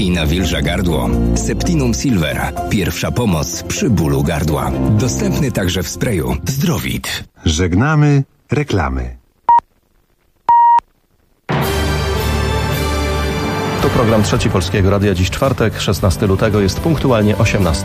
I nawilża gardło. Septinum Silver. Pierwsza pomoc przy bólu gardła. Dostępny także w sprayu. Zdrowit. Żegnamy reklamy. To program Trzeci Polskiego Radia. Dziś czwartek, 16 lutego, jest punktualnie 18.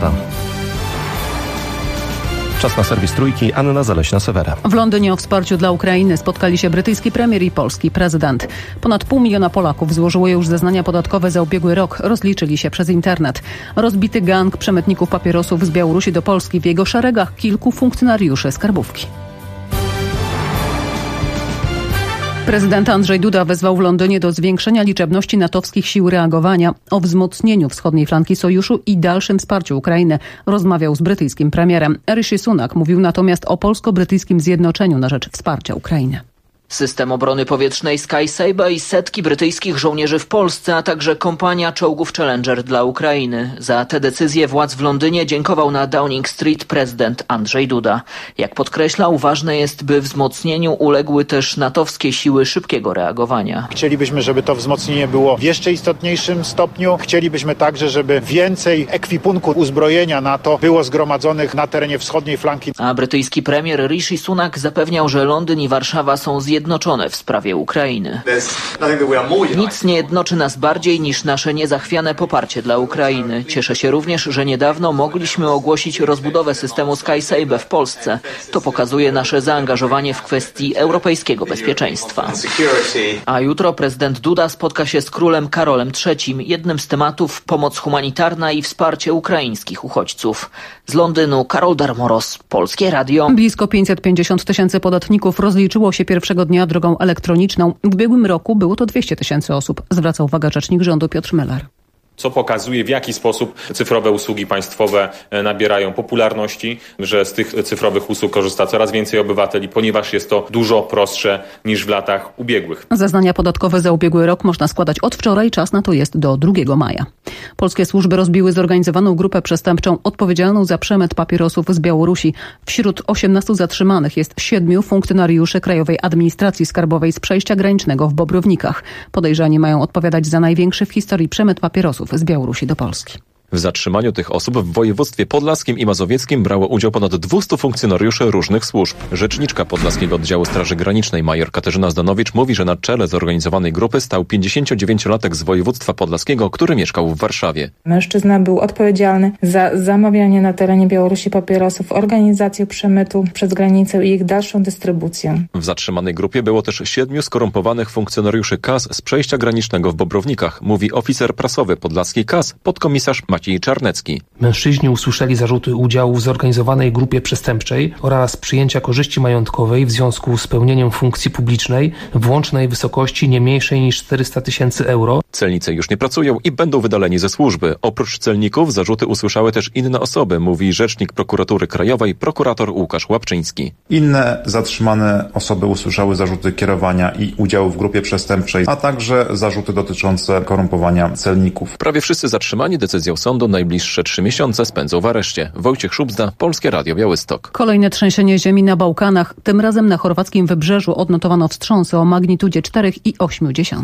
Czas na serwis Trójki. Anna Zaleśna-Sewera. W Londynie o wsparciu dla Ukrainy spotkali się brytyjski premier i polski prezydent. Ponad 500 000 Polaków złożyło już zeznania podatkowe za ubiegły rok. Rozliczyli się przez internet. Rozbity gang przemytników papierosów z Białorusi do Polski. W jego szeregach kilku funkcjonariuszy skarbówki. Prezydent Andrzej Duda wezwał w Londynie do zwiększenia liczebności natowskich sił reagowania. O wzmocnieniu wschodniej flanki sojuszu i dalszym wsparciu Ukrainy rozmawiał z brytyjskim premierem. Rishi Sunak mówił natomiast o polsko-brytyjskim zjednoczeniu na rzecz wsparcia Ukrainy. System obrony powietrznej Sky Sabre i setki brytyjskich żołnierzy w Polsce, a także kompania czołgów Challenger dla Ukrainy. Za te decyzje władz w Londynie dziękował na Downing Street prezydent Andrzej Duda. Jak podkreślał, ważne jest, by wzmocnieniu uległy też natowskie siły szybkiego reagowania. Chcielibyśmy, żeby to wzmocnienie było w jeszcze istotniejszym stopniu. Chcielibyśmy także, żeby więcej ekwipunku uzbrojenia NATO było zgromadzonych na terenie wschodniej flanki. A brytyjski premier Rishi Sunak zapewniał, że Londyn i Warszawa są zjednoczone w sprawie Ukrainy. Nic nie jednoczy nas bardziej niż nasze niezachwiane poparcie dla Ukrainy. Cieszę się również, że niedawno mogliśmy ogłosić rozbudowę systemu Sky Sabre w Polsce. To pokazuje nasze zaangażowanie w kwestii europejskiego bezpieczeństwa. A jutro prezydent Duda spotka się z królem Karolem III. Jednym z tematów pomoc humanitarna i wsparcie ukraińskich uchodźców. Z Londynu Karol Darmoros, Polskie Radio. Blisko 550 000 podatników rozliczyło się pierwszego dnia drogą elektroniczną. W ubiegłym roku było to 200 000 osób, zwraca uwagę rzecznik rządu Piotr Melar. Co pokazuje, w jaki sposób cyfrowe usługi państwowe nabierają popularności, że z tych cyfrowych usług korzysta coraz więcej obywateli, ponieważ jest to dużo prostsze niż w latach ubiegłych. Zeznania podatkowe za ubiegły rok można składać od wczoraj, czas na to jest do 2 maja. Polskie służby rozbiły zorganizowaną grupę przestępczą odpowiedzialną za przemyt papierosów z Białorusi. Wśród 18 zatrzymanych jest 7 funkcjonariuszy Krajowej Administracji Skarbowej z przejścia granicznego w Bobrownikach. Podejrzani mają odpowiadać za największy w historii przemyt papierosów z Białorusi do Polski. W zatrzymaniu tych osób w województwie podlaskim i mazowieckim brało udział ponad 200 funkcjonariuszy różnych służb. Rzeczniczka Podlaskiego Oddziału Straży Granicznej major Katarzyna Zdanowicz mówi, że na czele zorganizowanej grupy stał 59-latek z województwa podlaskiego, który mieszkał w Warszawie. Mężczyzna był odpowiedzialny za zamawianie na terenie Białorusi papierosów, organizację przemytu przez granicę i ich dalszą dystrybucję. W zatrzymanej grupie było też 7 skorumpowanych funkcjonariuszy KAS z przejścia granicznego w Bobrownikach, mówi oficer prasowy podlaskiej KAS, podkomisarz Maciej Czarnecki. Mężczyźni usłyszeli zarzuty udziału w zorganizowanej grupie przestępczej oraz przyjęcia korzyści majątkowej w związku z pełnieniem funkcji publicznej w łącznej wysokości nie mniejszej niż 400 000 euro. Celnicy już nie pracują i będą wydaleni ze służby. Oprócz celników zarzuty usłyszały też inne osoby, mówi rzecznik Prokuratury Krajowej, prokurator Łukasz Łapczyński. Inne zatrzymane osoby usłyszały zarzuty kierowania i udziału w grupie przestępczej, a także zarzuty dotyczące korumpowania celników. Prawie wszyscy zatrzymani decyzją sądu najbliższe 3 miesiące spędzą w areszcie. Wojciech Szubzda, Polskie Radio Białystok. Kolejne trzęsienie ziemi na Bałkanach. Tym razem na chorwackim wybrzeżu odnotowano wstrząsy o magnitudzie 4,8.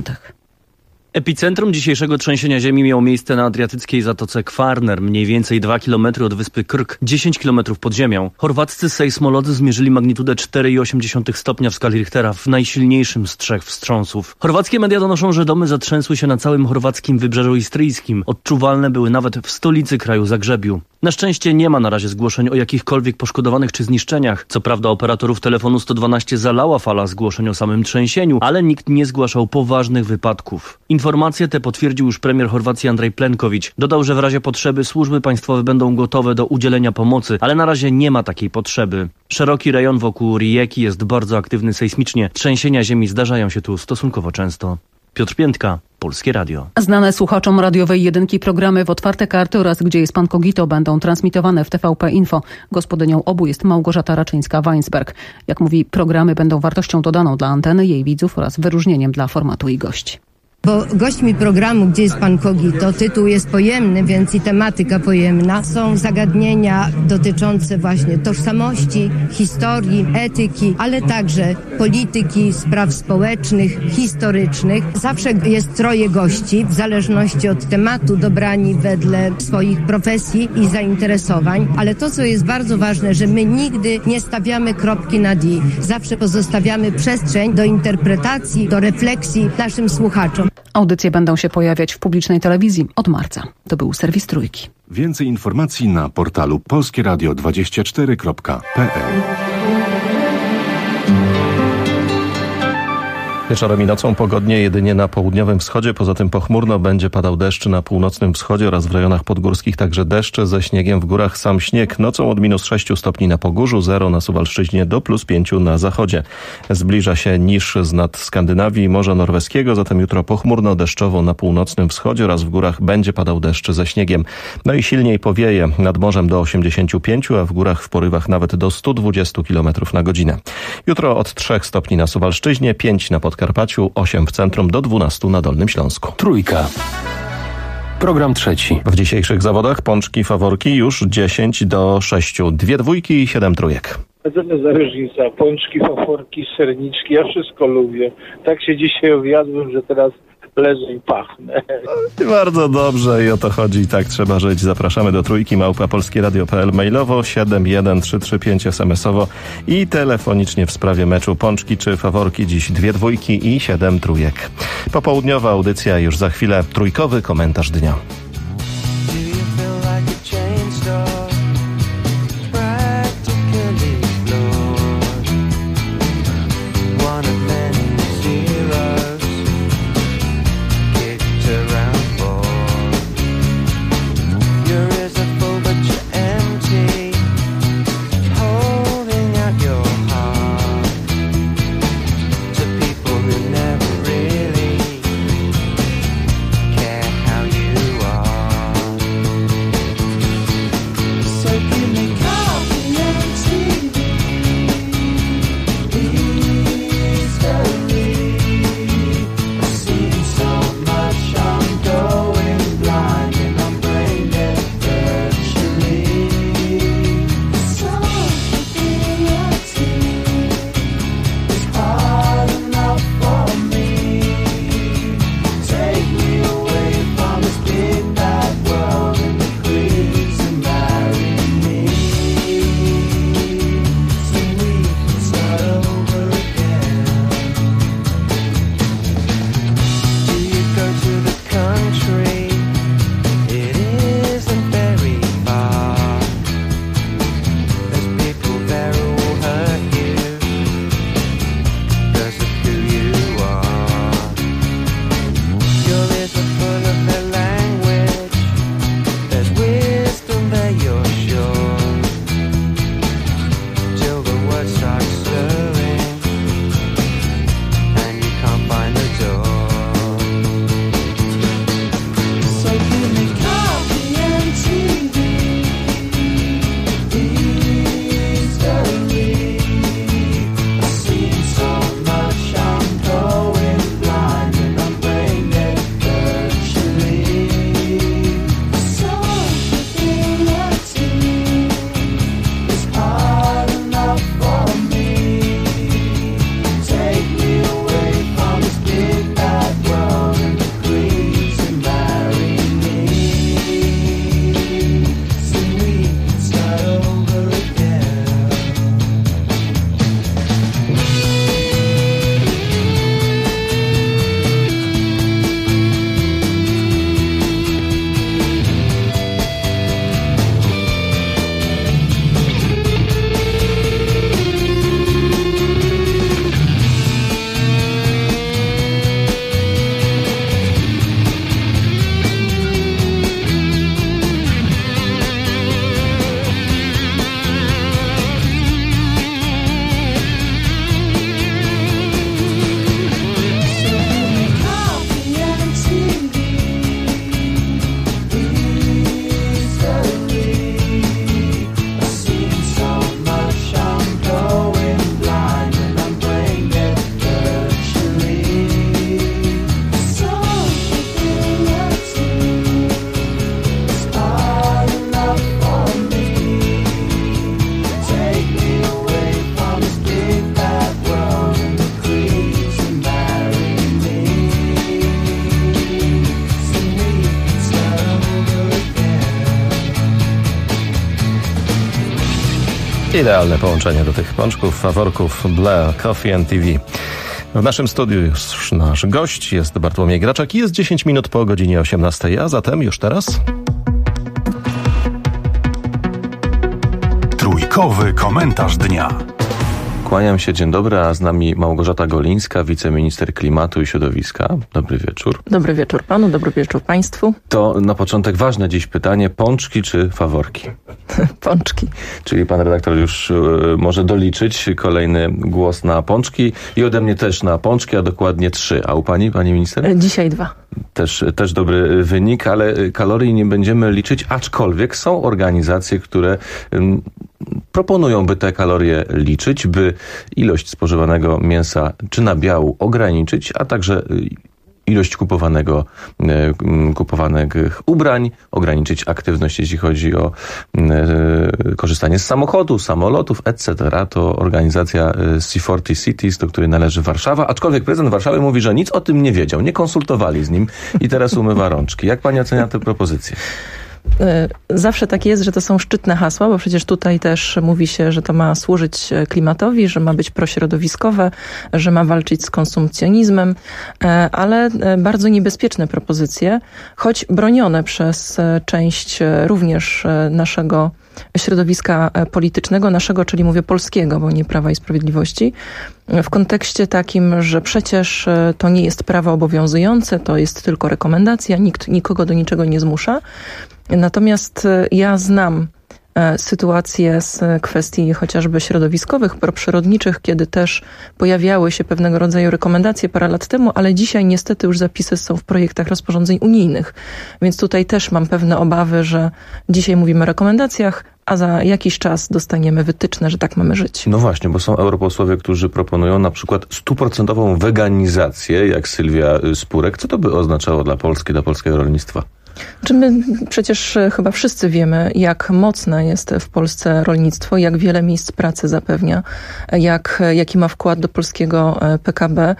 Epicentrum dzisiejszego trzęsienia ziemi miało miejsce na adriatyckiej zatoce Kvarner, mniej więcej 2 km od wyspy Krk, 10 km pod ziemią. Chorwaccy sejsmolodzy zmierzyli magnitudę 4,8 stopnia w skali Richtera w najsilniejszym z 3 wstrząsów. Chorwackie media donoszą, że domy zatrzęsły się na całym chorwackim wybrzeżu istryjskim. Odczuwalne były nawet w stolicy kraju Zagrzebiu. Na szczęście nie ma na razie zgłoszeń o jakichkolwiek poszkodowanych czy zniszczeniach. Co prawda operatorów telefonu 112 zalała fala zgłoszeń o samym trzęsieniu, ale nikt nie zgłaszał poważnych wypadków. Informacje te potwierdził już premier Chorwacji Andrej Plenković. Dodał, że w razie potrzeby służby państwowe będą gotowe do udzielenia pomocy, ale na razie nie ma takiej potrzeby. Szeroki rejon wokół Rijeki jest bardzo aktywny sejsmicznie. Trzęsienia ziemi zdarzają się tu stosunkowo często. Piotr Piętka, Polskie Radio. Znane słuchaczom radiowej jedynki programy w Otwarte Karty oraz Gdzie jest pan Kogito będą transmitowane w TVP Info. Gospodynią obu jest Małgorzata Raczyńska-Weinsberg. Jak mówi, programy będą wartością dodaną dla anteny, jej widzów oraz wyróżnieniem dla formatu i gości. Bo gośćmi programu Gdzie jest pan Kogito? Tytuł jest pojemny, więc i tematyka pojemna. Są zagadnienia dotyczące właśnie tożsamości, historii, etyki, ale także polityki, spraw społecznych, historycznych. Zawsze jest troje gości, w zależności od tematu, dobrani wedle swoich profesji i zainteresowań. Ale to, co jest bardzo ważne, że my nigdy nie stawiamy kropki nad i. Zawsze pozostawiamy przestrzeń do interpretacji, do refleksji naszym słuchaczom. Audycje będą się pojawiać w publicznej telewizji od marca. To był serwis Trójki. Więcej informacji na portalu polskieradio24.pl. Wieczorem i nocą pogodnie jedynie na południowym wschodzie, poza tym pochmurno będzie padał deszcz na północnym wschodzie oraz w rejonach podgórskich, także deszcze ze śniegiem w górach, sam śnieg. Nocą od -6 stopni na Pogórzu, 0 na Suwalszczyźnie do +5 na zachodzie. Zbliża się niż z nad Skandynawii Morza Norweskiego, zatem jutro pochmurno, deszczowo na północnym wschodzie oraz w górach będzie padał deszcz ze śniegiem. No i silniej powieje, nad morzem do 85, a w górach w porywach nawet do 120 km na godzinę. Jutro od 3 stopni na Suwalszczyźnie, 5 na Podkarpaciu, 8 w centrum, do 12 na Dolnym Śląsku. Trójka. Program trzeci. W dzisiejszych zawodach pączki faworki już 10-6. 2 dwójki i 7 trójek. A co to za różnica? Pączki, faworki, serniczki, ja wszystko lubię. Tak się dzisiaj obiadłem, że teraz leżę i pachnę. Bardzo dobrze i o to chodzi i tak trzeba żyć. Zapraszamy do Trójki, @polskieradio.pl, mailowo 71335 SMS-owo i telefonicznie w sprawie meczu pączki czy faworki. Dziś 2 dwójki i 7 trójek. Popołudniowa audycja, już za chwilę trójkowy komentarz dnia. Never really care how you are. Idealne połączenie do tych pączków, faworków, Blair, Coffee and TV. W naszym studiu już nasz gość jest Bartłomiej Graczak i jest 10 minut po godzinie 18, a zatem już teraz... Trójkowy komentarz dnia. Kłaniam się, dzień dobry, a z nami Małgorzata Golińska, wiceminister klimatu i środowiska. Dobry wieczór. Dobry wieczór panu, dobry wieczór państwu. To na początek ważne dziś pytanie, pączki czy faworki? Pączki. Czyli pan redaktor już może doliczyć kolejny głos na pączki i ode mnie też na pączki, a dokładnie 3. A u pani minister? Dzisiaj 2. Też dobry wynik, ale kalorii nie będziemy liczyć, aczkolwiek są organizacje, które proponują, by te kalorie liczyć, by ilość spożywanego mięsa czy nabiału ograniczyć, a także ilość kupowanych ubrań, ograniczyć aktywność, jeśli chodzi o korzystanie z samochodu, samolotów, etc. To organizacja C40 Cities, do której należy Warszawa, aczkolwiek prezydent Warszawy mówi, że nic o tym nie wiedział, nie konsultowali z nim i teraz umywa rączki. Jak pani ocenia tę propozycję? Zawsze tak jest, że to są szczytne hasła, bo przecież tutaj też mówi się, że to ma służyć klimatowi, że ma być prośrodowiskowe, że ma walczyć z konsumpcjonizmem, ale bardzo niebezpieczne propozycje, choć bronione przez część również naszego środowiska politycznego, naszego, czyli mówię polskiego, bo nie Prawa i Sprawiedliwości, w kontekście takim, że przecież to nie jest prawo obowiązujące, to jest tylko rekomendacja, nikt nikogo do niczego nie zmusza. Natomiast ja znam sytuacje z kwestii chociażby środowiskowych, proprzyrodniczych, kiedy też pojawiały się pewnego rodzaju rekomendacje parę lat temu, ale dzisiaj niestety już zapisy są w projektach rozporządzeń unijnych. Więc tutaj też mam pewne obawy, że dzisiaj mówimy o rekomendacjach, a za jakiś czas dostaniemy wytyczne, że tak mamy żyć. No właśnie, bo są europosłowie, którzy proponują na przykład 100% weganizację, jak Sylwia Spurek. Co to by oznaczało dla Polski, dla polskiego rolnictwa? Czy my przecież chyba wszyscy wiemy, jak mocne jest w Polsce rolnictwo, jak wiele miejsc pracy zapewnia, jaki ma wkład do polskiego PKB,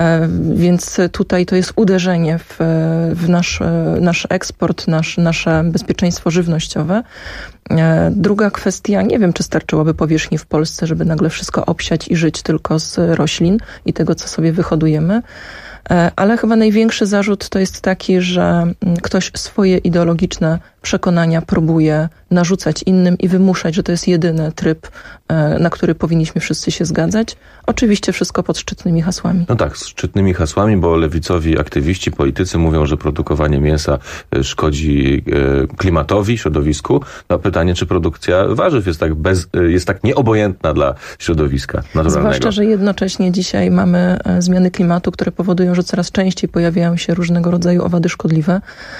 więc tutaj to jest uderzenie w nasz eksport, nasze bezpieczeństwo żywnościowe. Druga kwestia, nie wiem, czy starczyłoby powierzchni w Polsce, żeby nagle wszystko obsiać i żyć tylko z roślin i tego, co sobie wyhodujemy. Ale chyba największy zarzut to jest taki, że ktoś swoje ideologiczne przekonania próbuje narzucać innym i wymuszać, że to jest jedyny tryb, na który powinniśmy wszyscy się zgadzać. Oczywiście wszystko pod szczytnymi hasłami. No tak, z szczytnymi hasłami, bo lewicowi aktywiści, politycy mówią, że produkowanie mięsa szkodzi klimatowi, środowisku. No pytanie, czy produkcja warzyw jest tak nieobojętna dla środowiska naturalnego. Zwłaszcza, że jednocześnie dzisiaj mamy zmiany klimatu, które powodują, że coraz częściej pojawiają się różnego rodzaju owady szkodliwe,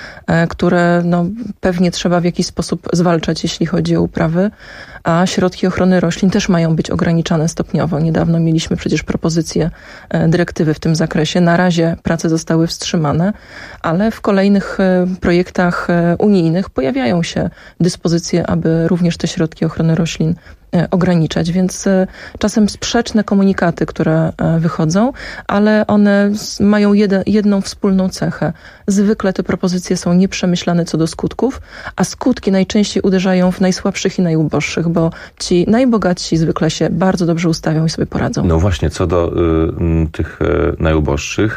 które pewnie trzeba w jakiś sposób zwalczać, jeśli chodzi o uprawy, a środki ochrony roślin też mają być ograniczane stopniowo. Niedawno mieliśmy przecież propozycję dyrektywy w tym zakresie. Na razie prace zostały wstrzymane, ale w kolejnych projektach unijnych pojawiają się dyspozycje, aby również te środki ochrony roślin ograniczać, więc czasem sprzeczne komunikaty, które wychodzą, ale one mają jedną wspólną cechę. Zwykle te propozycje są nieprzemyślane co do skutków, a skutki najczęściej uderzają w najsłabszych i najuboższych, bo ci najbogatsi zwykle się bardzo dobrze ustawią i sobie poradzą. No właśnie, co do tych najuboższych,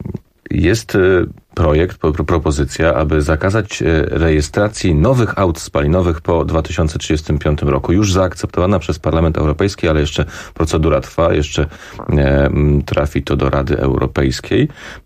jest projekt, propozycja, aby zakazać rejestracji nowych aut spalinowych po 2035 roku. Już zaakceptowana przez Parlament Europejski, ale jeszcze procedura trwa, jeszcze trafi to do Rady Europejskiej.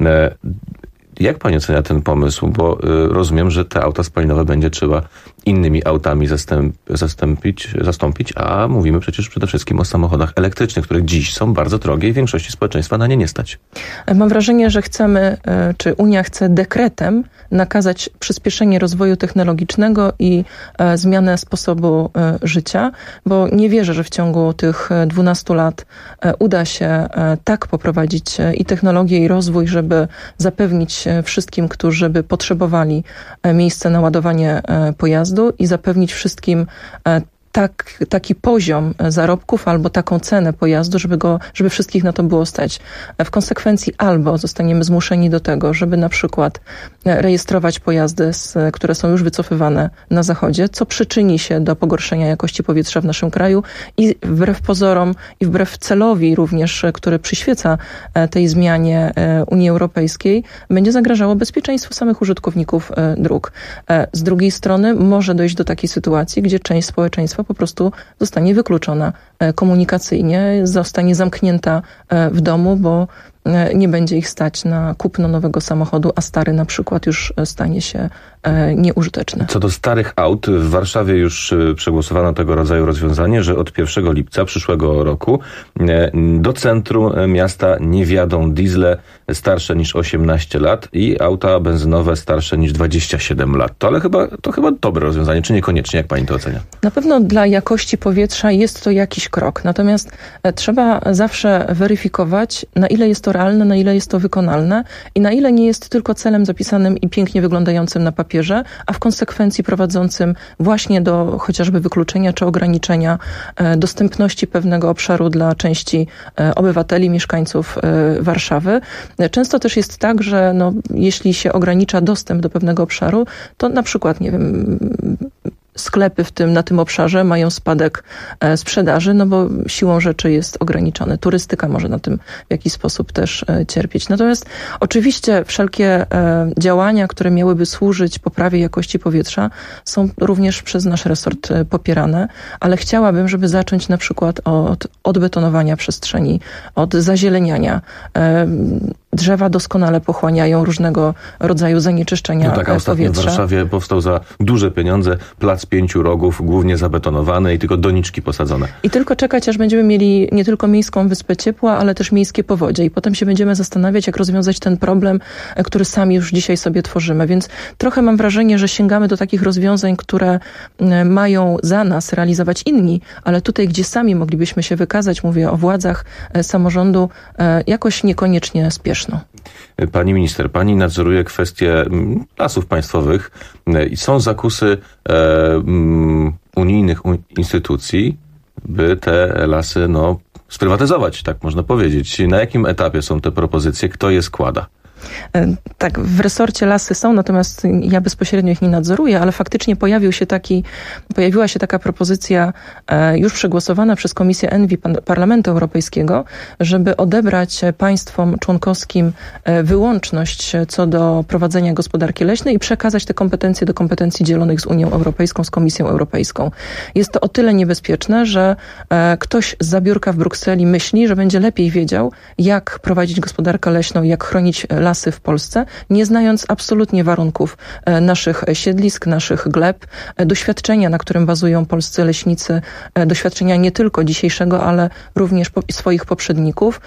Jak pani ocenia ten pomysł? Bo rozumiem, że te auta spalinowe będzie trzeba innymi autami zastąpić, a mówimy przecież przede wszystkim o samochodach elektrycznych, które dziś są bardzo drogie i większości społeczeństwa na nie nie stać. Mam wrażenie, że czy Unia chce dekretem nakazać przyspieszenie rozwoju technologicznego i zmianę sposobu życia, bo nie wierzę, że w ciągu tych 12 lat uda się tak poprowadzić i technologię, i rozwój, żeby zapewnić wszystkim, którzy by potrzebowali miejsce na ładowanie pojazdu i zapewnić wszystkim taki poziom zarobków albo taką cenę pojazdu, żeby wszystkich na to było stać. W konsekwencji albo zostaniemy zmuszeni do tego, żeby na przykład rejestrować pojazdy, które są już wycofywane na zachodzie, co przyczyni się do pogorszenia jakości powietrza w naszym kraju i wbrew pozorom i wbrew celowi również, który przyświeca tej zmianie Unii Europejskiej, będzie zagrażało bezpieczeństwu samych użytkowników dróg. Z drugiej strony może dojść do takiej sytuacji, gdzie część społeczeństwa po prostu zostanie wykluczona komunikacyjnie, zostanie zamknięta w domu, bo nie będzie ich stać na kupno nowego samochodu, a stary na przykład już stanie się nieużyteczny. Co do starych aut, w Warszawie już przegłosowano tego rodzaju rozwiązanie, że od 1 lipca przyszłego roku do centrum miasta nie wjadą diesle starsze niż 18 lat i auta benzynowe starsze niż 27 lat. To chyba dobre rozwiązanie, czy niekoniecznie, jak pani to ocenia? Na pewno dla jakości powietrza jest to jakiś krok, natomiast trzeba zawsze weryfikować, na ile jest to realne, na ile jest to wykonalne i na ile nie jest tylko celem zapisanym i pięknie wyglądającym na papierze, a w konsekwencji prowadzącym właśnie do chociażby wykluczenia czy ograniczenia dostępności pewnego obszaru dla części obywateli, mieszkańców Warszawy. Często też jest tak, że jeśli się ogranicza dostęp do pewnego obszaru, to na przykład, nie wiem, sklepy na tym obszarze mają spadek sprzedaży, bo siłą rzeczy jest ograniczony. Turystyka może na tym w jakiś sposób też cierpieć. Natomiast oczywiście wszelkie działania, które miałyby służyć poprawie jakości powietrza, są również przez nasz resort popierane, ale chciałabym, żeby zacząć na przykład od odbetonowania przestrzeni, od zazieleniania. Drzewa doskonale pochłaniają różnego rodzaju zanieczyszczenia powietrza. Ostatnio w Warszawie powstał za duże pieniądze plac 5 rogów, głównie zabetonowany i tylko doniczki posadzone. I tylko czekać, aż będziemy mieli nie tylko miejską wyspę ciepła, ale też miejskie powodzie. I potem się będziemy zastanawiać, jak rozwiązać ten problem, który sami już dzisiaj sobie tworzymy. Więc trochę mam wrażenie, że sięgamy do takich rozwiązań, które mają za nas realizować inni, ale tutaj, gdzie sami moglibyśmy się wykazać, mówię o władzach samorządu, jakoś niekoniecznie spieszno. Pani minister, pani nadzoruje kwestie lasów państwowych i są zakusy unijnych instytucji, by te lasy sprywatyzować, tak można powiedzieć. Na jakim etapie są te propozycje? Kto je składa? Tak, w resorcie lasy są, natomiast ja bezpośrednio ich nie nadzoruję, ale faktycznie pojawiła się taka propozycja już przegłosowana przez Komisję ENVI Parlamentu Europejskiego, żeby odebrać państwom członkowskim wyłączność co do prowadzenia gospodarki leśnej i przekazać te kompetencje do kompetencji dzielonych z Unią Europejską, z Komisją Europejską. Jest to o tyle niebezpieczne, że ktoś z zabiórka w Brukseli myśli, że będzie lepiej wiedział, jak prowadzić gospodarkę leśną, jak chronić lasy w Polsce, nie znając absolutnie warunków naszych siedlisk, naszych gleb, doświadczenia, na którym bazują polscy leśnicy, doświadczenia nie tylko dzisiejszego, ale również swoich poprzedników.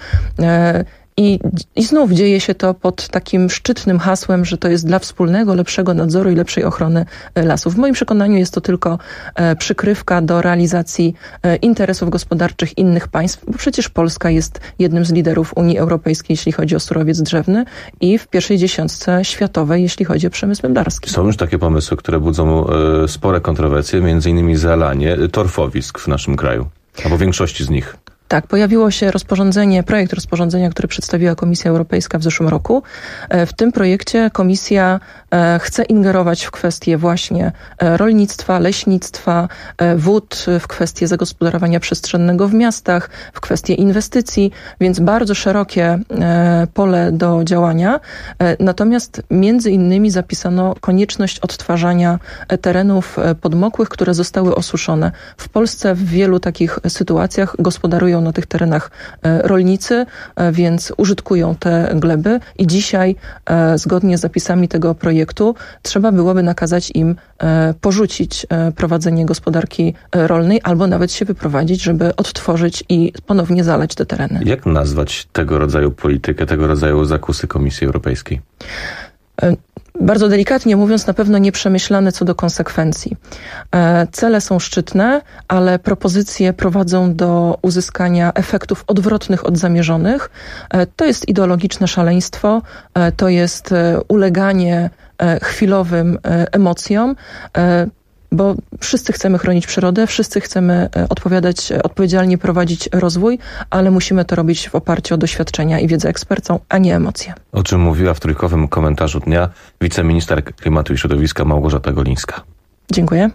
I znów dzieje się to pod takim szczytnym hasłem, że to jest dla wspólnego, lepszego nadzoru i lepszej ochrony lasów. W moim przekonaniu jest to tylko przykrywka do realizacji interesów gospodarczych innych państw, bo przecież Polska jest jednym z liderów Unii Europejskiej, jeśli chodzi o surowiec drzewny i w pierwszej dziesiątce światowej, jeśli chodzi o przemysł meblarski. Są już takie pomysły, które budzą spore kontrowersje, między innymi zalanie torfowisk w naszym kraju, albo większości z nich. Tak, pojawiło się projekt rozporządzenia, który przedstawiła Komisja Europejska w zeszłym roku. W tym projekcie Komisja chce ingerować w kwestie właśnie rolnictwa, leśnictwa, wód, w kwestie zagospodarowania przestrzennego w miastach, w kwestie inwestycji, więc bardzo szerokie pole do działania. Natomiast między innymi zapisano konieczność odtwarzania terenów podmokłych, które zostały osuszone. W Polsce w wielu takich sytuacjach gospodarują na tych terenach rolnicy, więc użytkują te gleby i dzisiaj zgodnie z zapisami tego projektu trzeba byłoby nakazać im porzucić prowadzenie gospodarki rolnej albo nawet się wyprowadzić, żeby odtworzyć i ponownie zalać te tereny. Jak nazwać tego rodzaju politykę, tego rodzaju zakusy Komisji Europejskiej? Bardzo delikatnie mówiąc, na pewno nieprzemyślane co do konsekwencji. Cele są szczytne, ale propozycje prowadzą do uzyskania efektów odwrotnych od zamierzonych. To jest ideologiczne szaleństwo, to jest uleganie chwilowym emocjom. bo wszyscy chcemy chronić przyrodę, wszyscy chcemy odpowiedzialnie prowadzić rozwój, ale musimy to robić w oparciu o doświadczenia i wiedzę ekspercką, a nie emocje. O czym mówiła w trójkowym komentarzu dnia wiceminister klimatu i środowiska Małgorzata Golińska. Dziękuję.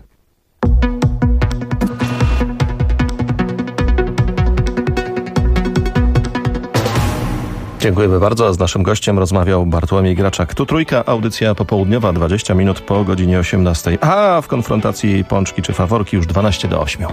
Dziękujemy bardzo, a z naszym gościem rozmawiał Bartłomiej Graczak. Tu Trójka, audycja popołudniowa, 20 minut po godzinie 18. A w konfrontacji pączki czy faworki już 12:08.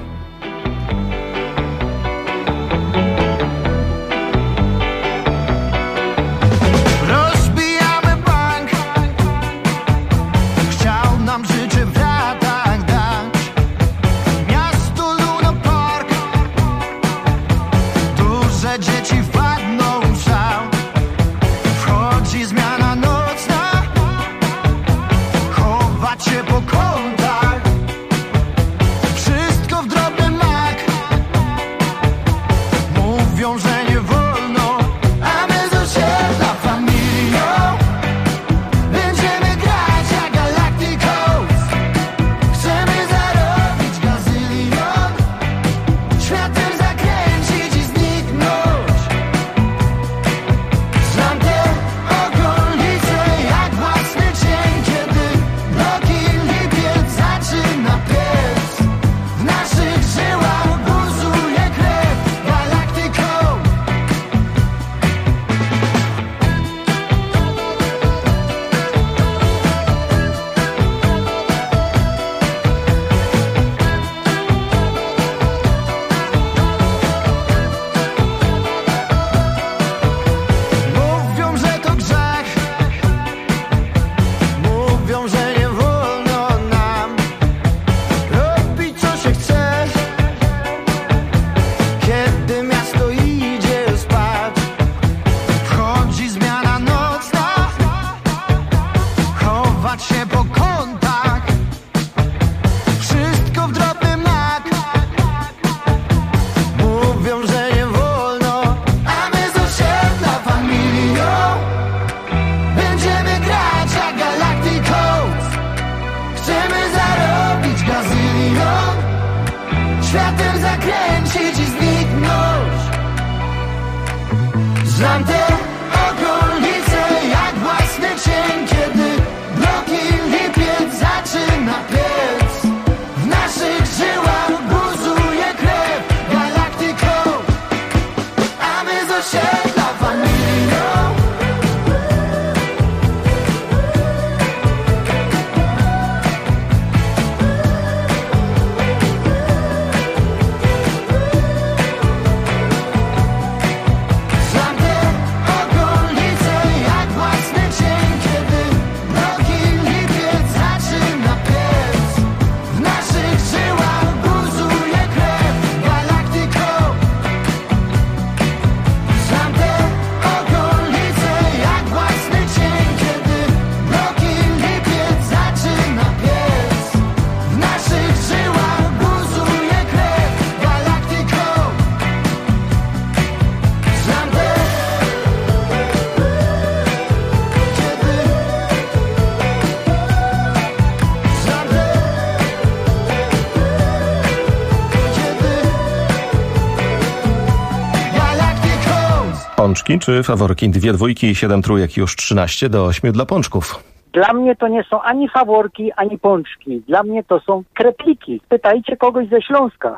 Pączki czy faworki? 2 dwójki i 7 trójek, już 13:08 dla pączków. Dla mnie to nie są ani faworki, ani pączki. Dla mnie to są krepliki. Pytajcie kogoś ze Śląska.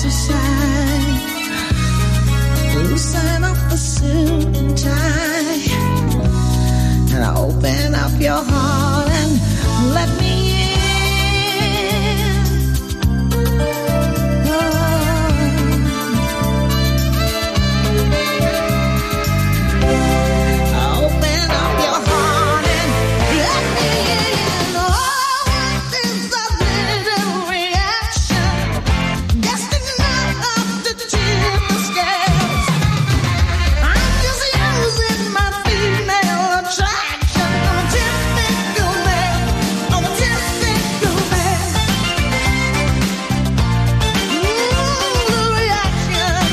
toss aside. Loosen up the suit and tie, and open up your heart and let me in. Open up your heart and let me in. Oh, what is the little reaction? Just enough of the tip of scales. I'm just using my female attraction. I'm a typical man. I'm a typical man. The reaction.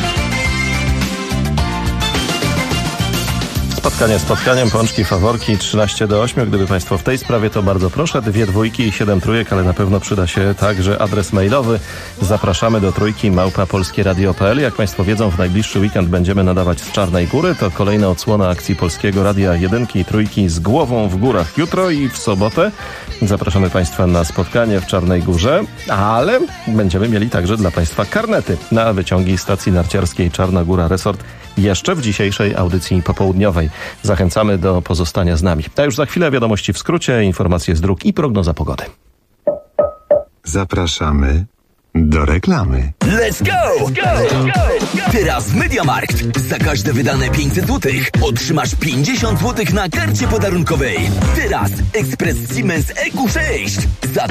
Spotkanie spotkaniem, pączki, faworki 13:08. Gdyby Państwo w tej sprawie, to bardzo proszę. 2 dwójki i 7 trójek, ale na pewno przyda się także adres mailowy. Zapraszamy do trójki@polskieradio.pl. Jak Państwo wiedzą, w najbliższy weekend będziemy nadawać z Czarnej Góry. To kolejna odsłona akcji Polskiego Radia 1 i Trójki z głową w górach. Jutro i w sobotę zapraszamy Państwa na spotkanie w Czarnej Górze, ale będziemy mieli także dla Państwa karnety na wyciągi stacji narciarskiej Czarna Góra Resort jeszcze w dzisiejszej audycji popołudniowej. Zachęcamy do pozostania z nami. A już za chwilę wiadomości w skrócie, informacje z dróg i prognoza pogody. Zapraszamy do reklamy. Let's go! Teraz w MediaMarkt. Za każde wydane 500 zł otrzymasz 50 zł na karcie podarunkowej. Teraz ekspres Siemens EQ6 za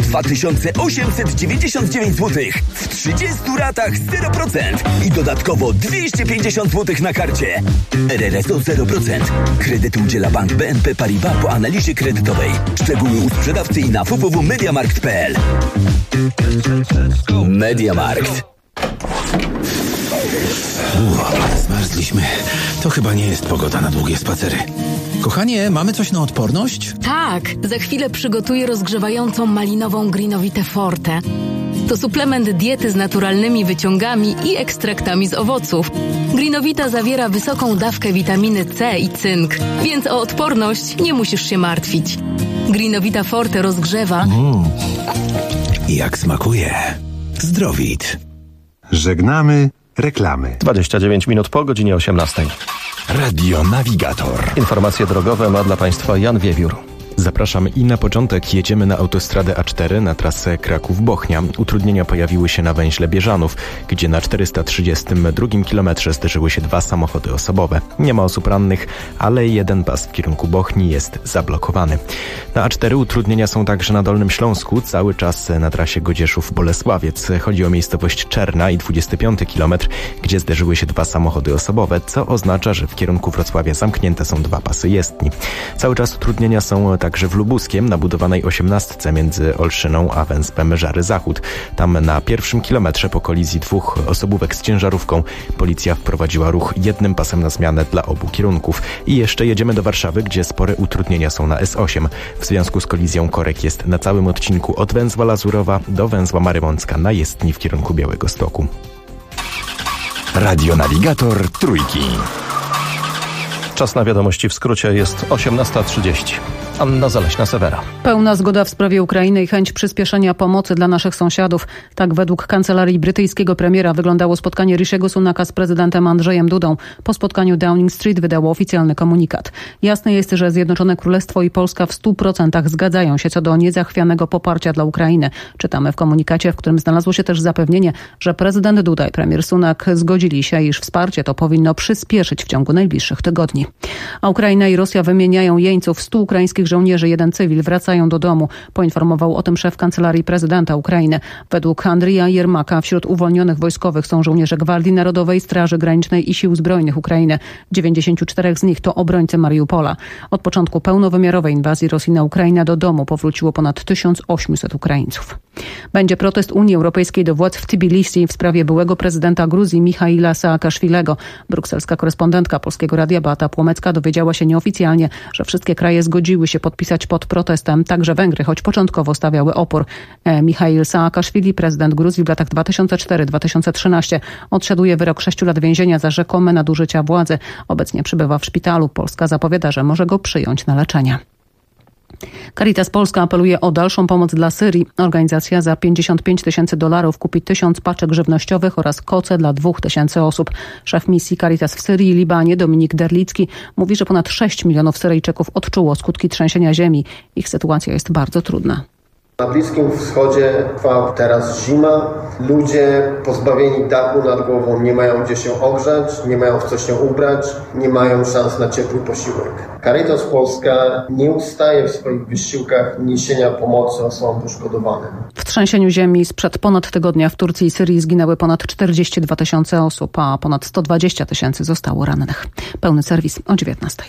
2899 zł w 30 ratach 0% i dodatkowo 250 zł na karcie. RRSO 0%. Kredyt udziela Bank BNP Paribas po analizie kredytowej. Szczegóły u sprzedawcy i na www.mediamarkt.pl. MediaMarkt. Zmarzliśmy. To chyba nie jest pogoda na długie spacery. Kochanie, mamy coś na odporność? Tak, za chwilę przygotuję rozgrzewającą malinową Greenovitę Forte. To suplement diety z naturalnymi wyciągami i ekstraktami z owoców. Greenovita zawiera wysoką dawkę witaminy C i cynk, więc o odporność nie musisz się martwić. Greenovita Forte rozgrzewa. Jak smakuje. Zdrowit. Żegnamy reklamy. 29 minut po godzinie 18. Radio Navigator. Informacje drogowe ma dla Państwa Jan Wiewiór. Zapraszam i na początek jedziemy na autostradę A4 na trasę Kraków-Bochnia. Utrudnienia pojawiły się na węźle Bieżanów, gdzie na 432 kilometrze zderzyły się 2 samochody osobowe. Nie ma osób rannych, ale jeden pas w kierunku Bochni jest zablokowany. Na A4 utrudnienia są także na Dolnym Śląsku, cały czas na trasie Godzieszów-Bolesławiec. Chodzi o miejscowość Czerna i 25 kilometr, gdzie zderzyły się 2 samochody osobowe, co oznacza, że w kierunku Wrocławia zamknięte są 2 pasy jezdni. Cały czas utrudnienia są także w Lubuskiem, na budowanej 18 między Olszyną a Węspem Żary Zachód. Tam na 1 kilometrze po kolizji 2 osobówek z ciężarówką policja wprowadziła ruch 1 pasem na zmianę dla obu kierunków. I jeszcze jedziemy do Warszawy, gdzie spore utrudnienia są na S8. W związku z kolizją korek jest na całym odcinku od węzła Lazurowa do węzła Marymącka na jezdni w kierunku Białegostoku. Radio Navigator Trójki. Czas na wiadomości w skrócie, jest 18:30. Anna Zaleśna-Sewera. Pełna zgoda w sprawie Ukrainy i chęć przyspieszenia pomocy dla naszych sąsiadów. Tak według kancelarii brytyjskiego premiera wyglądało spotkanie Rishiego Sunaka z prezydentem Andrzejem Dudą. Po spotkaniu Downing Street wydało oficjalny komunikat. Jasne jest, że Zjednoczone Królestwo i Polska w 100% zgadzają się co do niezachwianego poparcia dla Ukrainy. Czytamy w komunikacie, w którym znalazło się też zapewnienie, że prezydent Duda i premier Sunak zgodzili się, iż wsparcie to powinno przyspieszyć w ciągu najbliższych tygodni. A Ukraina i Rosja wymieniają jeńców. 100 ukraińskich żołnierzy, 1 cywil wracają do domu. Poinformował o tym szef kancelarii prezydenta Ukrainy. Według Andrija Jermaka wśród uwolnionych wojskowych są żołnierze Gwardii Narodowej, Straży Granicznej i Sił Zbrojnych Ukrainy. 94 z nich to obrońcy Mariupola. Od początku pełnowymiarowej inwazji Rosji na Ukrainę do domu powróciło ponad 1800 Ukraińców. Będzie protest Unii Europejskiej do władz w Tbilisi w sprawie byłego prezydenta Gruzji Michaila Saakaszwilego. Brukselska korespondentka Polskiego Radia Beata Płomecka dowiedziała się nieoficjalnie, że wszystkie kraje zgodziły się podpisać pod protestem, także Węgry, choć początkowo stawiały opór. Michail Saakaszwili, prezydent Gruzji w latach 2004-2013, odsiaduje wyrok 6 lat więzienia za rzekome nadużycia władzy. Obecnie przebywa w szpitalu. Polska zapowiada, że może go przyjąć na leczenie. Caritas Polska apeluje o dalszą pomoc dla Syrii. Organizacja za $55 000 kupi 1000 paczek żywnościowych oraz koce dla 2000 osób. Szef misji Caritas w Syrii i Libanie, Dominik Derlicki, mówi, że ponad 6 milionów Syryjczyków odczuło skutki trzęsienia ziemi. Ich sytuacja jest bardzo trudna. Na Bliskim Wschodzie trwa teraz zima. Ludzie pozbawieni dachu nad głową nie mają gdzie się ogrzać, nie mają w co się ubrać, nie mają szans na ciepły posiłek. Caritas Polska nie ustaje w swoich wysiłkach niesienia pomocy osobom poszkodowanym. W trzęsieniu ziemi sprzed ponad tygodnia w Turcji i Syrii zginęły ponad 42 000 osób, a ponad 120 000 zostało rannych. Pełny serwis o 19:00.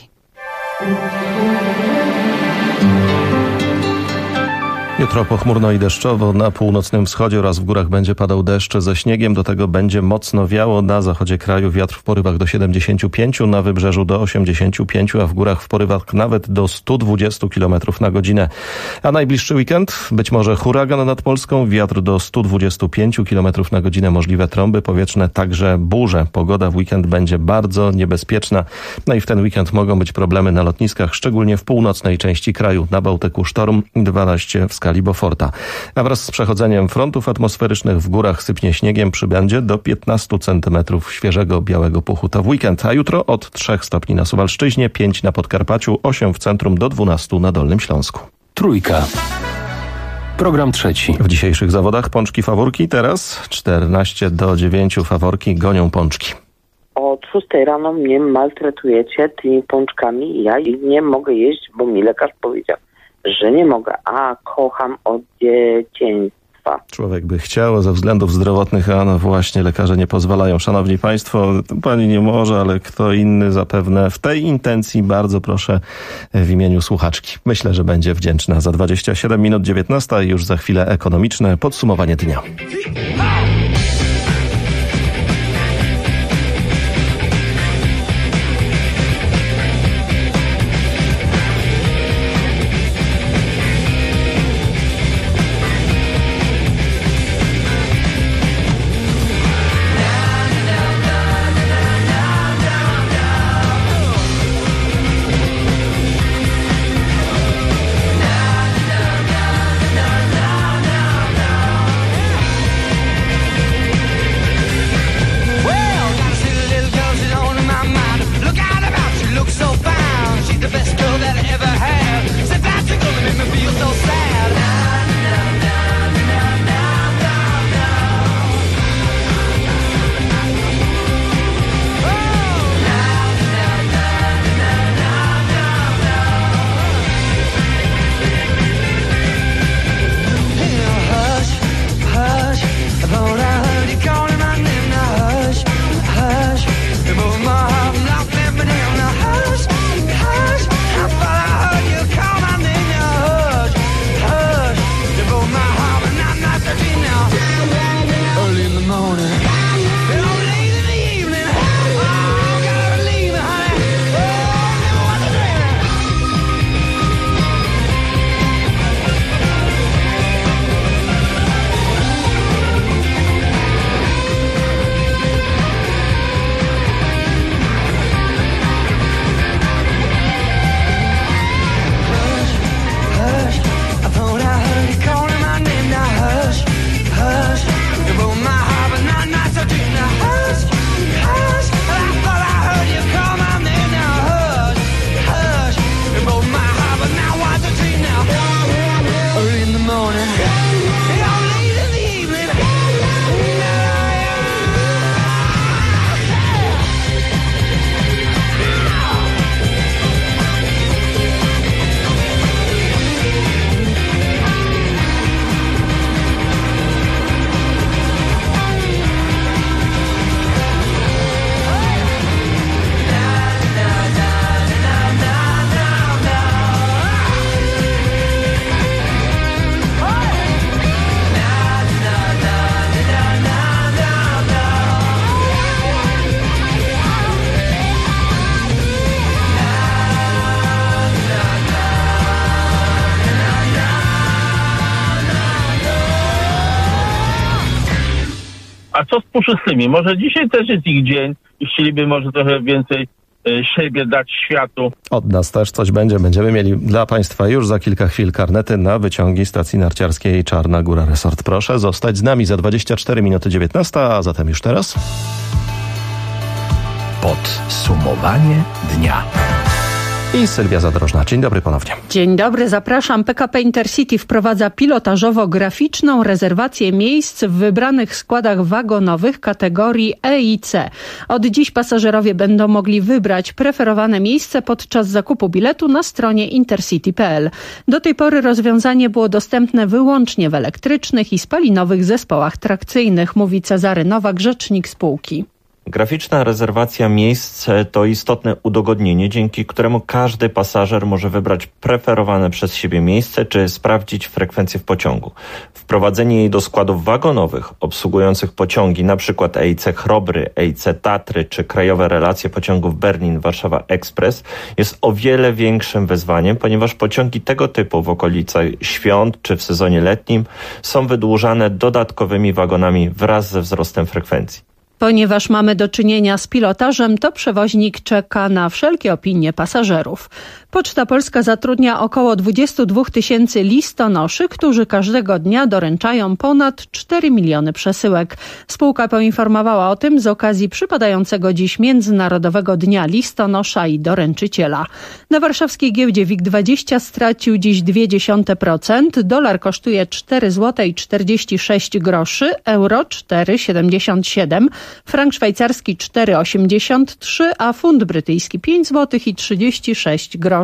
Jutro pochmurno i deszczowo. Na północnym wschodzie oraz w górach będzie padał deszcz ze śniegiem. Do tego będzie mocno wiało. Na zachodzie kraju wiatr w porywach do 75, na wybrzeżu do 85, a w górach w porywach nawet do 120 km na godzinę. A najbliższy weekend? Być może huragan nad Polską, wiatr do 125 km na godzinę, możliwe trąby powietrzne, także burze. Pogoda w weekend będzie bardzo niebezpieczna. No i w ten weekend mogą być problemy na lotniskach, szczególnie w północnej części kraju. Na Bałtyku sztorm 12 w skali Beauforta. A wraz z przechodzeniem frontów atmosferycznych w górach sypnie śniegiem, przybędzie do 15 cm świeżego białego puchu. To w weekend, a jutro od 3 stopni na Suwalszczyźnie, 5 na Podkarpaciu, 8 w centrum, do 12 na Dolnym Śląsku. Trójka. Program trzeci. W dzisiejszych zawodach pączki faworki. Teraz 14-9 faworki gonią pączki. Od 6 rano mnie maltretujecie tymi pączkami i ja nie mogę jeść, bo mi lekarz powiedział, że nie mogę, a kocham od dzieciństwa. Człowiek by chciał, ze względów zdrowotnych, a no właśnie lekarze nie pozwalają. Szanowni Państwo, pani nie może, ale kto inny zapewne w tej intencji. Bardzo proszę w imieniu słuchaczki. Myślę, że będzie wdzięczna. Za 27 minut 19, już za chwilę ekonomiczne podsumowanie dnia. A co z puszystymi? Może dzisiaj też jest ich dzień i chcieliby może trochę więcej siebie dać światu. Od nas też coś będzie. Będziemy mieli dla Państwa już za kilka chwil karnety na wyciągi stacji narciarskiej Czarna Góra Resort. Proszę zostać z nami za 24 minuty 19, a zatem już teraz. Podsumowanie dnia. I Sylwia Zadrożna. Dzień dobry ponownie. Dzień dobry, zapraszam. PKP Intercity wprowadza pilotażowo-graficzną rezerwację miejsc w wybranych składach wagonowych kategorii E i C. Od dziś pasażerowie będą mogli wybrać preferowane miejsce podczas zakupu biletu na stronie intercity.pl. Do tej pory rozwiązanie było dostępne wyłącznie w elektrycznych i spalinowych zespołach trakcyjnych, mówi Cezary Nowak, rzecznik spółki. Graficzna rezerwacja miejsc to istotne udogodnienie, dzięki któremu każdy pasażer może wybrać preferowane przez siebie miejsce czy sprawdzić frekwencję w pociągu. Wprowadzenie jej do składów wagonowych obsługujących pociągi np. EIC Chrobry, EIC Tatry czy krajowe relacje pociągów Berlin-Warszawa Express jest o wiele większym wyzwaniem, ponieważ pociągi tego typu w okolicach świąt czy w sezonie letnim są wydłużane dodatkowymi wagonami wraz ze wzrostem frekwencji. Ponieważ mamy do czynienia z pilotażem, to przewoźnik czeka na wszelkie opinie pasażerów. Poczta Polska zatrudnia około 22 000 listonoszy, którzy każdego dnia doręczają ponad 4 miliony przesyłek. Spółka poinformowała o tym z okazji przypadającego dziś Międzynarodowego Dnia Listonosza i Doręczyciela. Na warszawskiej giełdzie WIG20 stracił dziś 0,2%, dolar kosztuje 4,46 zł, euro 4,77, frank szwajcarski 4,83, a funt brytyjski 5,36 zł.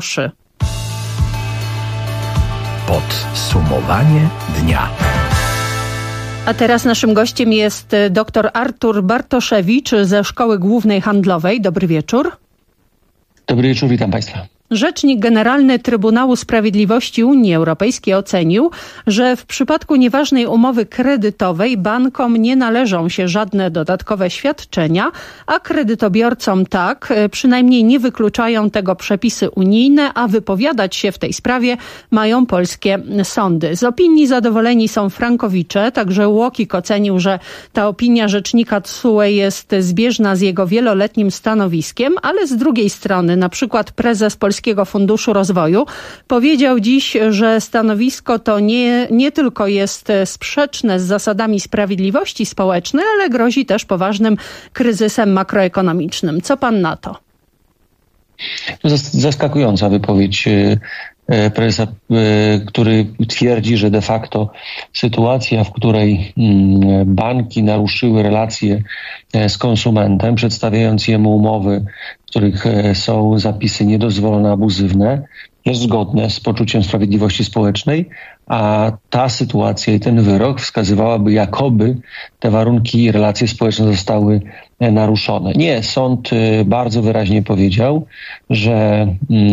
Podsumowanie dnia. A teraz naszym gościem jest dr Artur Bartoszewicz ze Szkoły Głównej Handlowej. Dobry wieczór. Dobry wieczór, witam Państwa. Rzecznik Generalny Trybunału Sprawiedliwości Unii Europejskiej ocenił, że w przypadku nieważnej umowy kredytowej bankom nie należą się żadne dodatkowe świadczenia, a kredytobiorcom tak, przynajmniej nie wykluczają tego przepisy unijne, a wypowiadać się w tej sprawie mają polskie sądy. Z opinii zadowoleni są frankowicze, także UOKiK ocenił, że ta opinia rzecznika TSUE jest zbieżna z jego wieloletnim stanowiskiem, ale z drugiej strony na przykład prezes Polskiego Funduszu Rozwoju powiedział dziś, że stanowisko to nie tylko jest sprzeczne z zasadami sprawiedliwości społecznej, ale grozi też poważnym kryzysem makroekonomicznym. Co pan na to? Zaskakująca wypowiedź prezesa, który twierdzi, że de facto sytuacja, w której banki naruszyły relacje z konsumentem, przedstawiając jemu umowy, w których są zapisy niedozwolone, abuzywne, jest zgodne z poczuciem sprawiedliwości społecznej, a ta sytuacja i ten wyrok wskazywałaby, jakoby te warunki i relacje społeczne zostały naruszone. Nie, sąd bardzo wyraźnie powiedział, że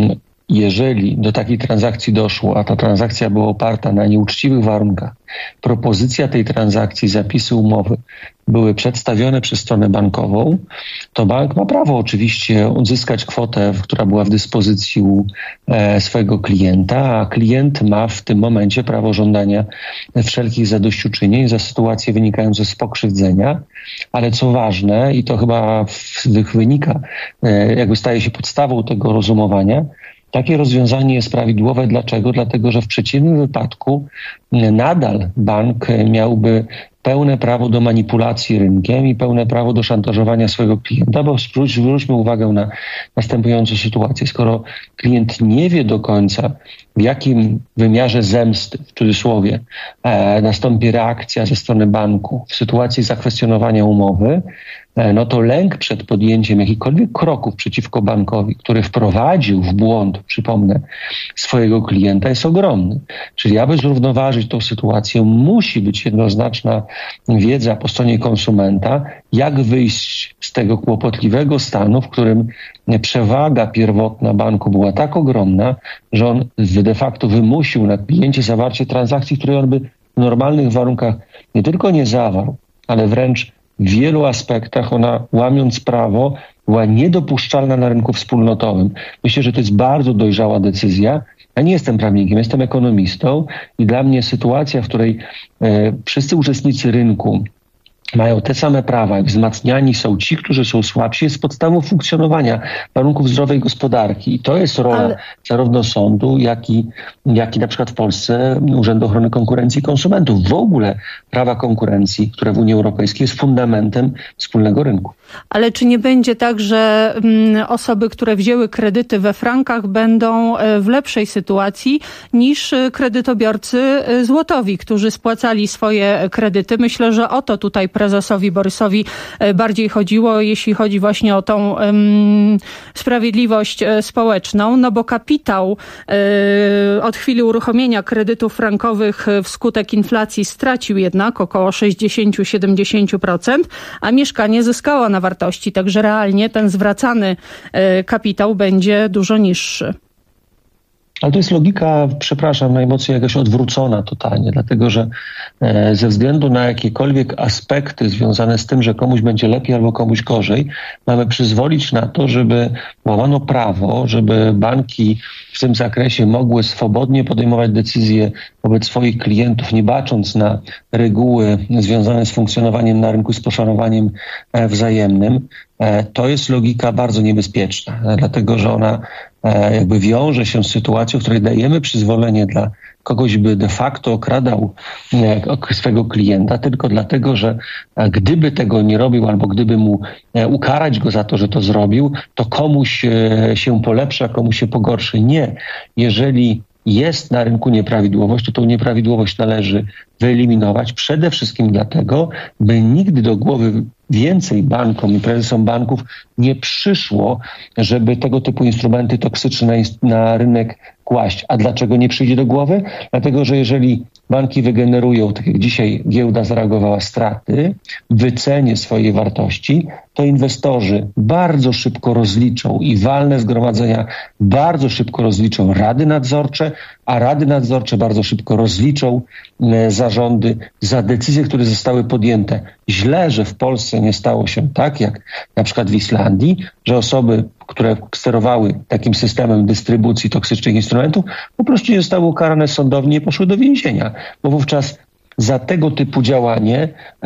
jeżeli do takiej transakcji doszło, a ta transakcja była oparta na nieuczciwych warunkach, propozycja tej transakcji, zapisy umowy były przedstawione przez stronę bankową, to bank ma prawo oczywiście odzyskać kwotę, która była w dyspozycji u swojego klienta, a klient ma w tym momencie prawo żądania wszelkich zadośćuczynień za sytuacje wynikające z pokrzywdzenia, ale co ważne, i to chyba wynika, jakby staje się podstawą tego rozumowania, takie rozwiązanie jest prawidłowe. Dlaczego? Dlatego, że w przeciwnym wypadku nadal bank miałby pełne prawo do manipulacji rynkiem i pełne prawo do szantażowania swojego klienta, bo zwróćmy uwagę na następującą sytuację. Skoro klient nie wie do końca, w jakim wymiarze zemsty, w cudzysłowie, nastąpi reakcja ze strony banku w sytuacji zakwestionowania umowy, no to lęk przed podjęciem jakichkolwiek kroków przeciwko bankowi, który wprowadził w błąd, przypomnę, swojego klienta, jest ogromny. Czyli aby zrównoważyć tą sytuację, musi być jednoznaczna wiedza po stronie konsumenta, jak wyjść z tego kłopotliwego stanu, w którym przewaga pierwotna banku była tak ogromna, że on de facto wymusił na kliencie zawarcie transakcji, której on by w normalnych warunkach nie tylko nie zawarł, ale wręcz w wielu aspektach ona, łamiąc prawo, była niedopuszczalna na rynku wspólnotowym. Myślę, że to jest bardzo dojrzała decyzja. Ja nie jestem prawnikiem, jestem ekonomistą i dla mnie sytuacja, w której wszyscy uczestnicy rynku mają te same prawa i wzmacniani są ci, którzy są słabsi, jest podstawą funkcjonowania warunków zdrowej gospodarki. I to jest rola zarówno sądu, jak i na przykład w Polsce Urzędu Ochrony Konkurencji i Konsumentów. W ogóle prawa konkurencji, które w Unii Europejskiej jest fundamentem wspólnego rynku. Ale czy nie będzie tak, że osoby, które wzięły kredyty we frankach, będą w lepszej sytuacji niż kredytobiorcy złotowi, którzy spłacali swoje kredyty? Myślę, że o to tutaj prezesowi Borysowi bardziej chodziło, jeśli chodzi właśnie o tą sprawiedliwość społeczną, no bo kapitał od chwili uruchomienia kredytów frankowych wskutek inflacji stracił jednak około 60-70%, a mieszkanie zyskało na wartości, także realnie ten zwracany kapitał będzie dużo niższy. Ale to jest logika, przepraszam, najmocniej jakaś odwrócona totalnie, dlatego że ze względu na jakiekolwiek aspekty związane z tym, że komuś będzie lepiej albo komuś gorzej, mamy przyzwolić na to, żeby łamano prawo, żeby banki w tym zakresie mogły swobodnie podejmować decyzje wobec swoich klientów, nie bacząc na reguły związane z funkcjonowaniem na rynku, z poszanowaniem wzajemnym. To jest logika bardzo niebezpieczna, dlatego że ona jakby wiąże się z sytuacją, w której dajemy przyzwolenie dla kogoś, by de facto okradał swego klienta tylko dlatego, że gdyby tego nie robił albo gdyby mu ukarać go za to, że to zrobił, to komuś się polepszy, a komuś się pogorszy. Nie. Jeżeli jest na rynku nieprawidłowość, to tą nieprawidłowość należy wyeliminować. Przede wszystkim dlatego, by nigdy do głowy więcej bankom i prezesom banków nie przyszło, żeby tego typu instrumenty toksyczne na rynek kłaść. A dlaczego nie przyjdzie do głowy? Dlatego, że jeżeli banki wygenerują, tak jak dzisiaj giełda zareagowała, straty w wycenie swojej wartości, to inwestorzy bardzo szybko rozliczą i walne zgromadzenia bardzo szybko rozliczą rady nadzorcze, a rady nadzorcze bardzo szybko rozliczą zarządy za decyzje, które zostały podjęte. Źle, że w Polsce nie stało się tak, jak na przykład w Islandii, że osoby, które sterowały takim systemem dystrybucji toksycznych instrumentów, po prostu nie zostały ukarane sądownie i poszły do więzienia, bo wówczas za tego typu działanie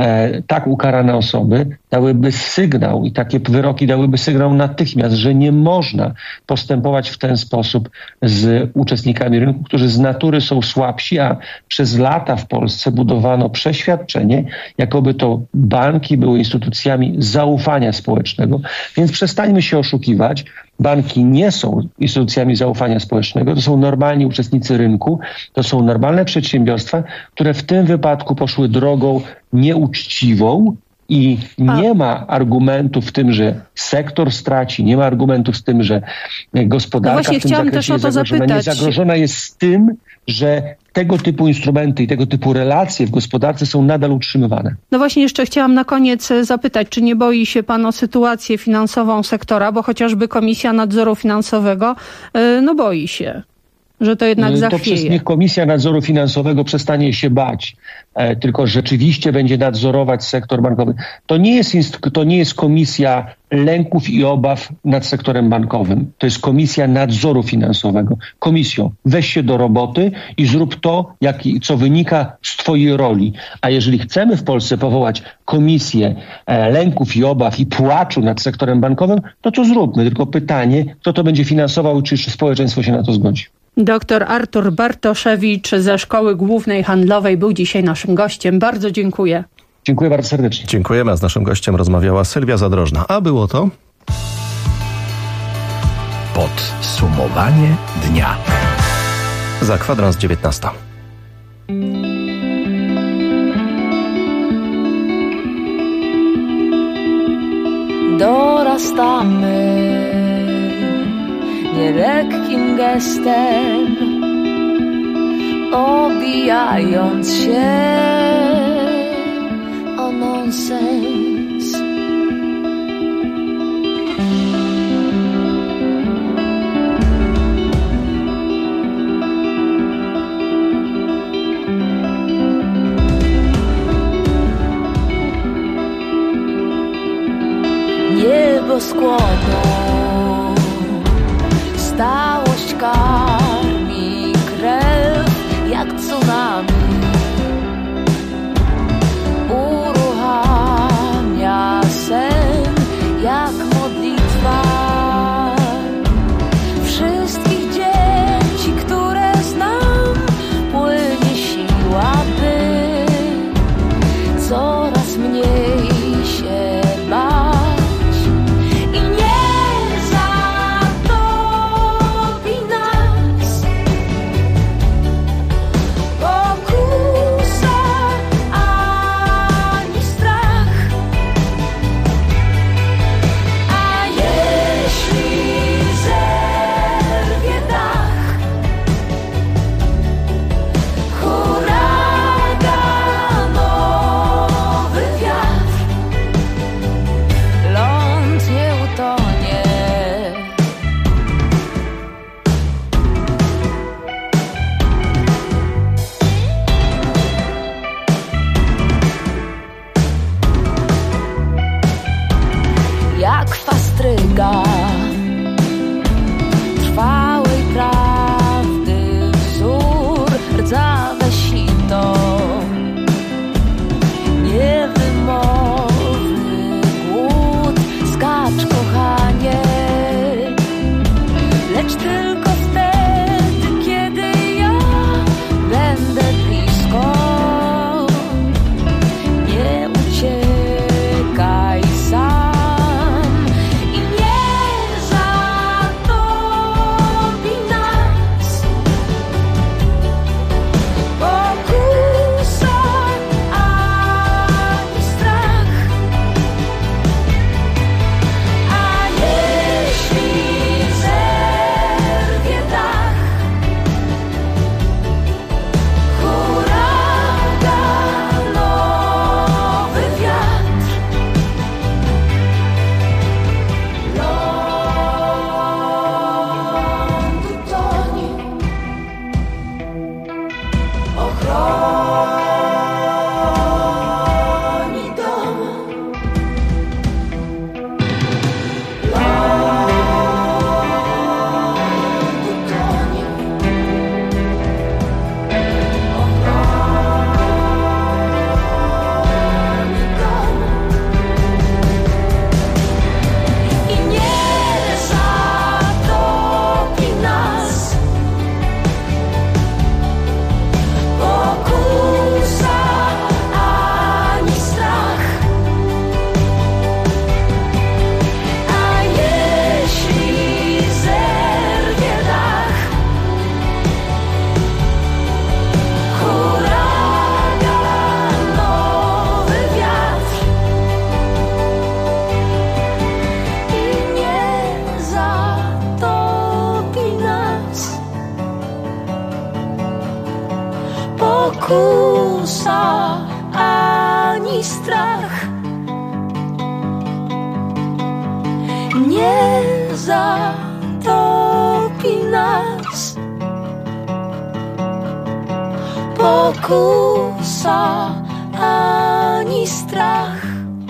tak ukarane osoby dałyby sygnał i takie wyroki dałyby sygnał natychmiast, że nie można postępować w ten sposób z uczestnikami rynku, którzy z natury są słabsi, a przez lata w Polsce budowano przeświadczenie, jakoby to banki były instytucjami zaufania społecznego. Więc przestańmy się oszukiwać. Banki nie są instytucjami zaufania społecznego, to są normalni uczestnicy rynku, to są normalne przedsiębiorstwa, które w tym wypadku poszły drogą nieuczciwą i nie ma argumentów w tym, że sektor straci, nie ma argumentów w tym, że gospodarka w tym zakresie jest zagrożona. Nie zagrożona jest z tym, że tego typu instrumenty i tego typu relacje w gospodarce są nadal utrzymywane. No właśnie jeszcze chciałam na koniec zapytać, czy nie boi się pan o sytuację finansową sektora, bo chociażby Komisja Nadzoru Finansowego boi się, że to jednak zachwieje. To niech Komisja Nadzoru Finansowego przestanie się bać, tylko rzeczywiście będzie nadzorować sektor bankowy. To nie jest komisja lęków i obaw nad sektorem bankowym. To jest Komisja Nadzoru Finansowego. Komisjo, weź się do roboty i zrób to, co wynika z twojej roli. A jeżeli chcemy w Polsce powołać komisję lęków i obaw i płaczu nad sektorem bankowym, to zróbmy. Tylko pytanie, kto to będzie finansował, czy społeczeństwo się na to zgodzi. Doktor Artur Bartoszewicz ze Szkoły Głównej Handlowej był dzisiaj naszym gościem. Bardzo dziękuję. Dziękuję bardzo serdecznie. Dziękujemy. A z naszym gościem rozmawiała Sylwia Zadrożna. A było to... Podsumowanie dnia. Za kwadrans 19. Dorastamy nielekkim gestem, obijając się o nonsens. Niebo skłonął, stałość karmi krew jak tsunami, uruchamia Chroni dom. Pokusa ani strach nie zatopi nas. Pokusa ani strach.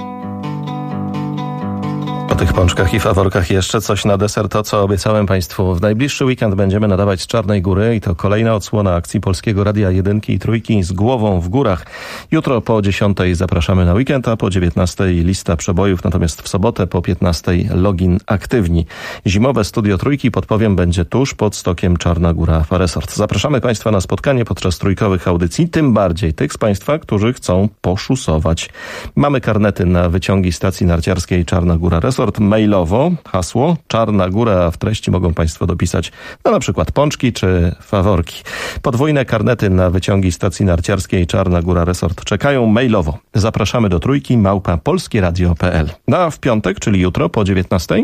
Po tych pączkach i faworkach jeszcze coś na deser, to co obiecałem Państwu. W najbliższy weekend będziemy nadawać z Czarnej Góry i to kolejna odsłona akcji Polskiego Radia 1 i Trójki z głową w górach. Jutro po 10 zapraszamy na weekend, a po 19 lista przebojów, natomiast w sobotę po 15 login aktywni. Zimowe studio Trójki, podpowiem, będzie tuż pod stokiem Czarna Góra Resort. Zapraszamy Państwa na spotkanie podczas trójkowych audycji, tym bardziej tych z Państwa, którzy chcą poszusować. Mamy karnety na wyciągi stacji narciarskiej Czarna Góra Resort. Mailowo hasło Czarna Góra, a w treści mogą Państwo dopisać na przykład pączki czy faworki. Podwójne karnety na wyciągi stacji narciarskiej Czarna Góra Resort czekają mailowo. Zapraszamy do Trójki @polskieradio.pl. A w piątek, czyli jutro po 19.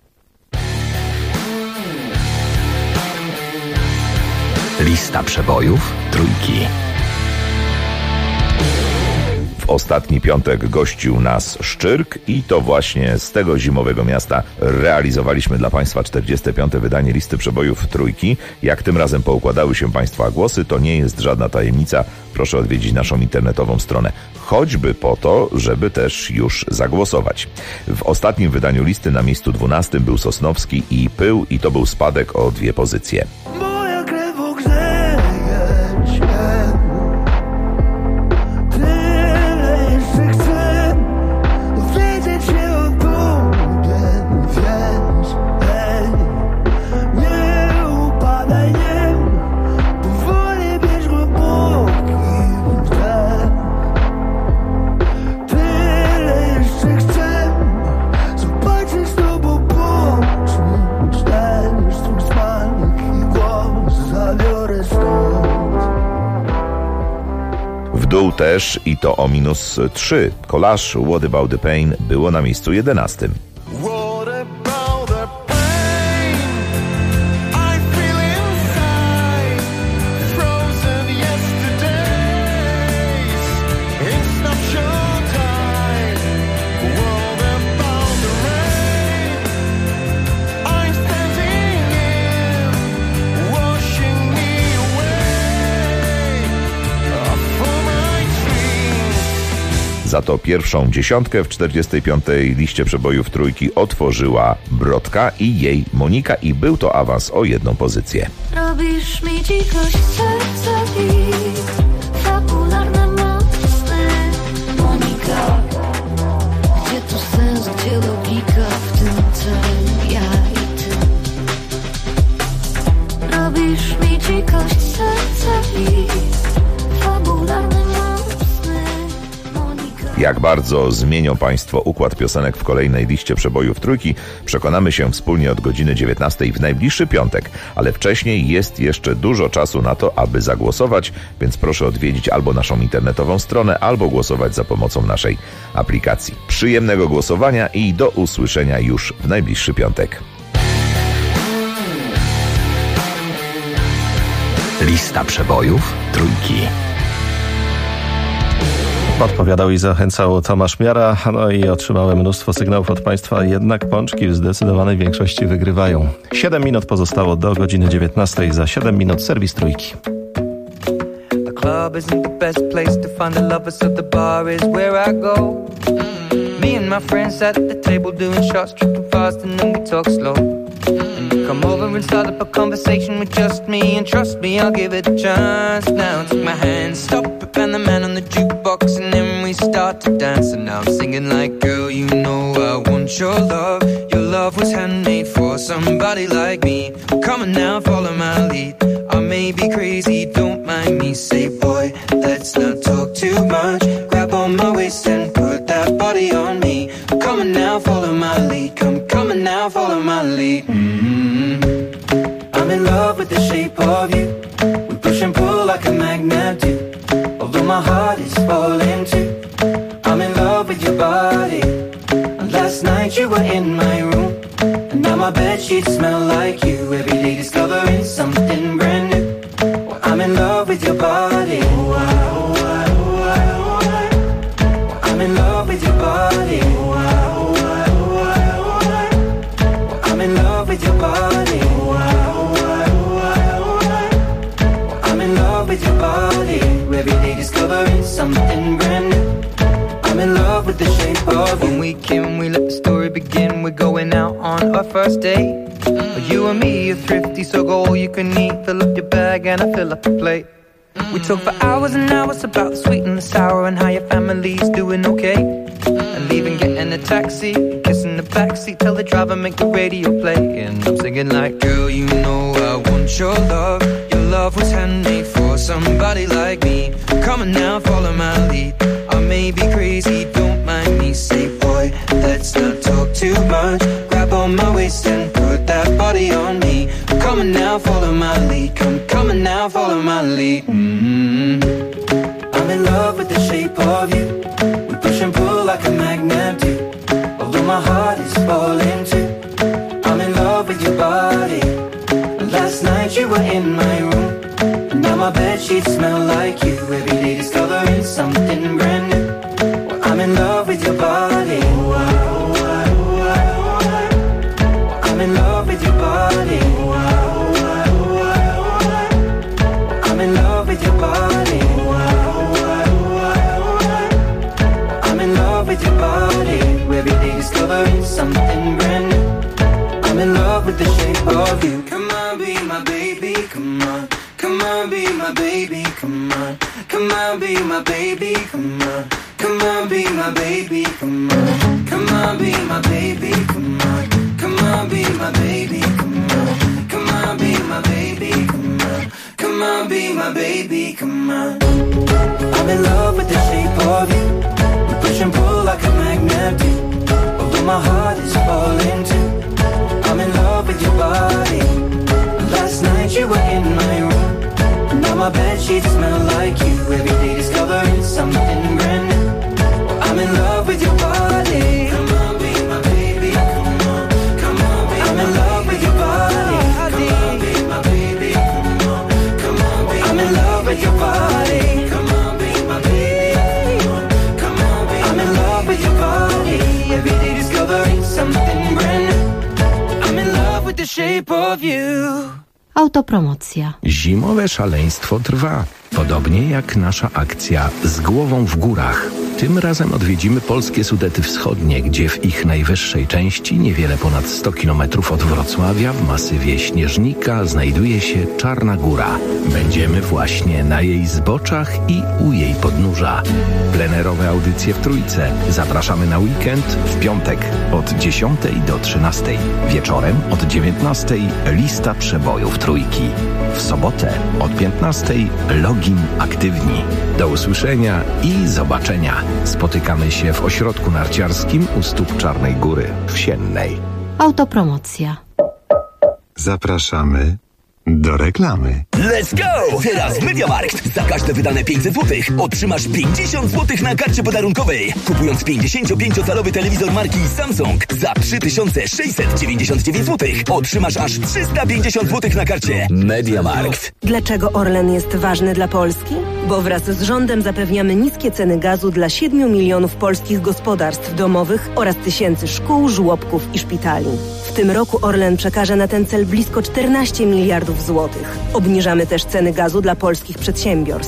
Lista przebojów Trójki. W ostatni piątek gościł nas Szczyrk i to właśnie z tego zimowego miasta realizowaliśmy dla Państwa 45. wydanie listy przebojów Trójki. Jak tym razem poukładały się Państwa głosy, to nie jest żadna tajemnica. Proszę odwiedzić naszą internetową stronę. Choćby po to, żeby też już zagłosować. W ostatnim wydaniu listy na miejscu 12 był Sosnowski i Pył i to był spadek o 2 pozycje. Dół też i to o -3. Collage What About The Pain było na miejscu 11. Za to pierwszą dziesiątkę w 45. liście przebojów Trójki otworzyła Brodka i jej Monika i był to awans o 1 pozycję. Robisz mi dzikość serca i fabularne mocne. Monika, gdzie tu sens, gdzie logika w tym całym ja i ty? Robisz mi dzikość serca i fabularne mocne. Jak bardzo zmienią Państwo układ piosenek w kolejnej liście przebojów Trójki, przekonamy się wspólnie od godziny 19 w najbliższy piątek, ale wcześniej jest jeszcze dużo czasu na to, aby zagłosować, więc proszę odwiedzić albo naszą internetową stronę, albo głosować za pomocą naszej aplikacji. Przyjemnego głosowania i do usłyszenia już w najbliższy piątek. Lista przebojów Trójki. Podpowiadał i zachęcał Tomasz Miara, no i otrzymałem mnóstwo sygnałów od Państwa, jednak pączki w zdecydowanej większości wygrywają. 7 minut pozostało do godziny 19, za 7 minut serwis Trójki. The club isn't the best place to find the lovers, so the bar is where I go. Me and my friends sat at the table doing shots, tripping fast, and then we talk slow. And you come over and start up a conversation with just me, and trust me, I'll give it a chance. Now take my hand, stop it, and the man on the jukebox, and then we start to dance. And now I'm singing like, girl, you know I want your love. Your love was handmade for somebody like me. Come on now, follow my lead. I may be crazy, don't mind me. Say, boy, let's not talk too much. Grab on my waist and put that body on me. Come on now, follow my lead. Come on now, follow my lead. I'm in love with the shape of you. We push and pull like a magnet do. Although my heart is falling too. I'm in love with your body. And last night you were in my room. And now my bedsheets smell like you. Every day discovering something brand new. Well, I'm in love with your body. I'm in love with your body. I'm in love with your body. I'm in love with your body. Every day discovering something brand new. I'm in love with the shape of you. When we came, we let the story begin. We're going out on our first date. You and me are thrifty, so go all you can eat. Fill up your bag and I fill up the plate. We talk for hours and hours about the sweet and the sour and how your family's doing okay. And leaving, getting a taxi, kissing the backseat, tell the driver make the radio play. And I'm singing like, girl, you know I want your love. Your love was handmade for somebody like me. Come on now, follow my lead. I may be crazy, don't mind me. Say, boy, let's not talk too much. Grab on my waist and put that body on me. Come on now, follow my lead. Come on now, follow my lead. I'm in love with the shape of you. We push and pull like a magnet do. Although my heart is falling too. I'm in love with your body. And last night you were in my room. And now my bedsheets smell like you. Every day discovering something brand new. Well, I'm in love with your body. I'm in love with your body. I'm in love with your body. I'm in love with your body. Every day discovering something brand new. I'm in love with the shape of you. Come on, be my baby, come on. Come on, be my baby, come on. Come on, be my baby, come on. Come on, be my baby, come on. Come on, be my baby, come on. Come on, be my baby, come on. Come on, be my baby, come on. Come on, be my baby, come on. I'm in love with the shape of you. We push and pull like a magnet do. Although my heart is falling too. I'm in love with your body. Last night you were in my room. Now my bedsheets smell like you. Every day discovering something brand new. I'm in love with your body. Come on, be my baby. Come on, come on, be I'm in love with your body. Come on, be my baby. Come on, come on, be I'm in love with your body. Come on, be my baby. Come on, come on, be I'm in love with your body. Every day discovering something brand new. I'm in love with the shape of you. Autopromocja. Zimowe szaleństwo trwa, podobnie jak nasza akcja Z głową w górach. Tym razem odwiedzimy polskie Sudety Wschodnie, gdzie w ich najwyższej części, niewiele ponad 100 km od Wrocławia, w masywie Śnieżnika, znajduje się Czarna Góra. Będziemy właśnie na jej zboczach i u jej podnóża. Plenerowe audycje w Trójce. Zapraszamy na weekend w piątek od 10 do 13. Wieczorem od 19 lista przebojów Trójki. W sobotę od 15 login aktywni. Do usłyszenia i zobaczenia. Spotykamy się w ośrodku narciarskim u stóp Czarnej Góry w Siennej. Autopromocja. Zapraszamy do reklamy. Let's go! Teraz MediaMarkt. Za każde wydane 500 zł otrzymasz 50 zł na karcie podarunkowej. Kupując 55-calowy telewizor marki Samsung za 3699 zł otrzymasz aż 350 zł na karcie. MediaMarkt. Dlaczego Orlen jest ważny dla Polski? Bo wraz z rządem zapewniamy niskie ceny gazu dla 7 milionów polskich gospodarstw domowych oraz tysięcy szkół, żłobków i szpitali. W tym roku Orlen przekaże na ten cel blisko 14 miliardów złotych. Obniżamy też ceny gazu dla polskich przedsiębiorstw.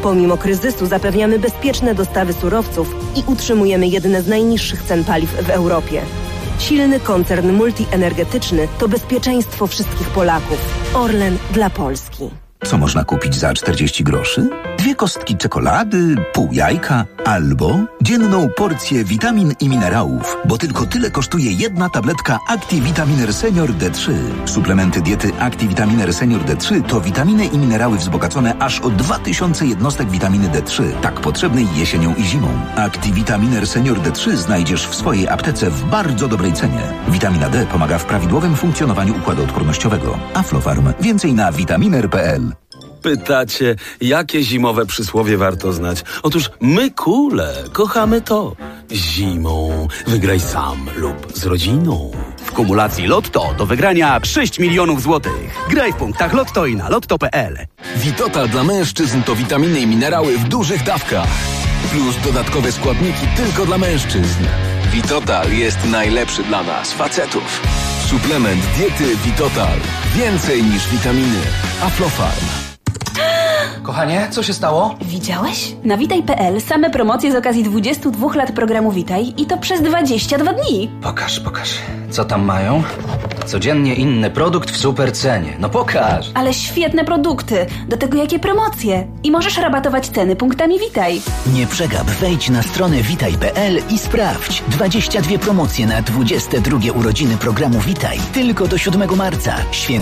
Pomimo kryzysu zapewniamy bezpieczne dostawy surowców i utrzymujemy jedne z najniższych cen paliw w Europie. Silny koncern multienergetyczny to bezpieczeństwo wszystkich Polaków. Orlen dla Polski. Co można kupić za 40 groszy? 2 kostki czekolady, pół jajka albo dzienną porcję witamin i minerałów, bo tylko tyle kosztuje jedna tabletka ActiVitaminer Senior D3. Suplementy diety ActiVitaminer Senior D3 to witaminy i minerały wzbogacone aż o 2000 jednostek witaminy D3, tak potrzebnej jesienią i zimą. ActiVitaminer Senior D3 znajdziesz w swojej aptece w bardzo dobrej cenie. Witamina D pomaga w prawidłowym funkcjonowaniu układu odpornościowego. Aflofarm. Więcej na vitaminer.pl. Pytacie, jakie zimowe przysłowie warto znać? Otóż my kule kochamy to. Zimą wygraj sam lub z rodziną. W kumulacji Lotto do wygrania 6 milionów złotych. Graj w punktach Lotto i na lotto.pl. Vitotal dla mężczyzn to witaminy i minerały w dużych dawkach. Plus dodatkowe składniki tylko dla mężczyzn. Vitotal jest najlepszy dla nas, facetów. Suplement diety Vitotal. Więcej niż witaminy. Aflofarm. Kochanie, co się stało? Widziałeś? Na Witaj.pl same promocje z okazji 22 lat programu Witaj i to przez 22 dni. Pokaż. Co tam mają? Codziennie inny produkt w super cenie. No pokaż. Ale świetne produkty. Do tego jakie promocje. I możesz rabatować ceny punktami Witaj. Nie przegap, wejdź na stronę witaj.pl i sprawdź. 22 promocje na 22 urodziny programu Witaj. Tylko do 7 marca.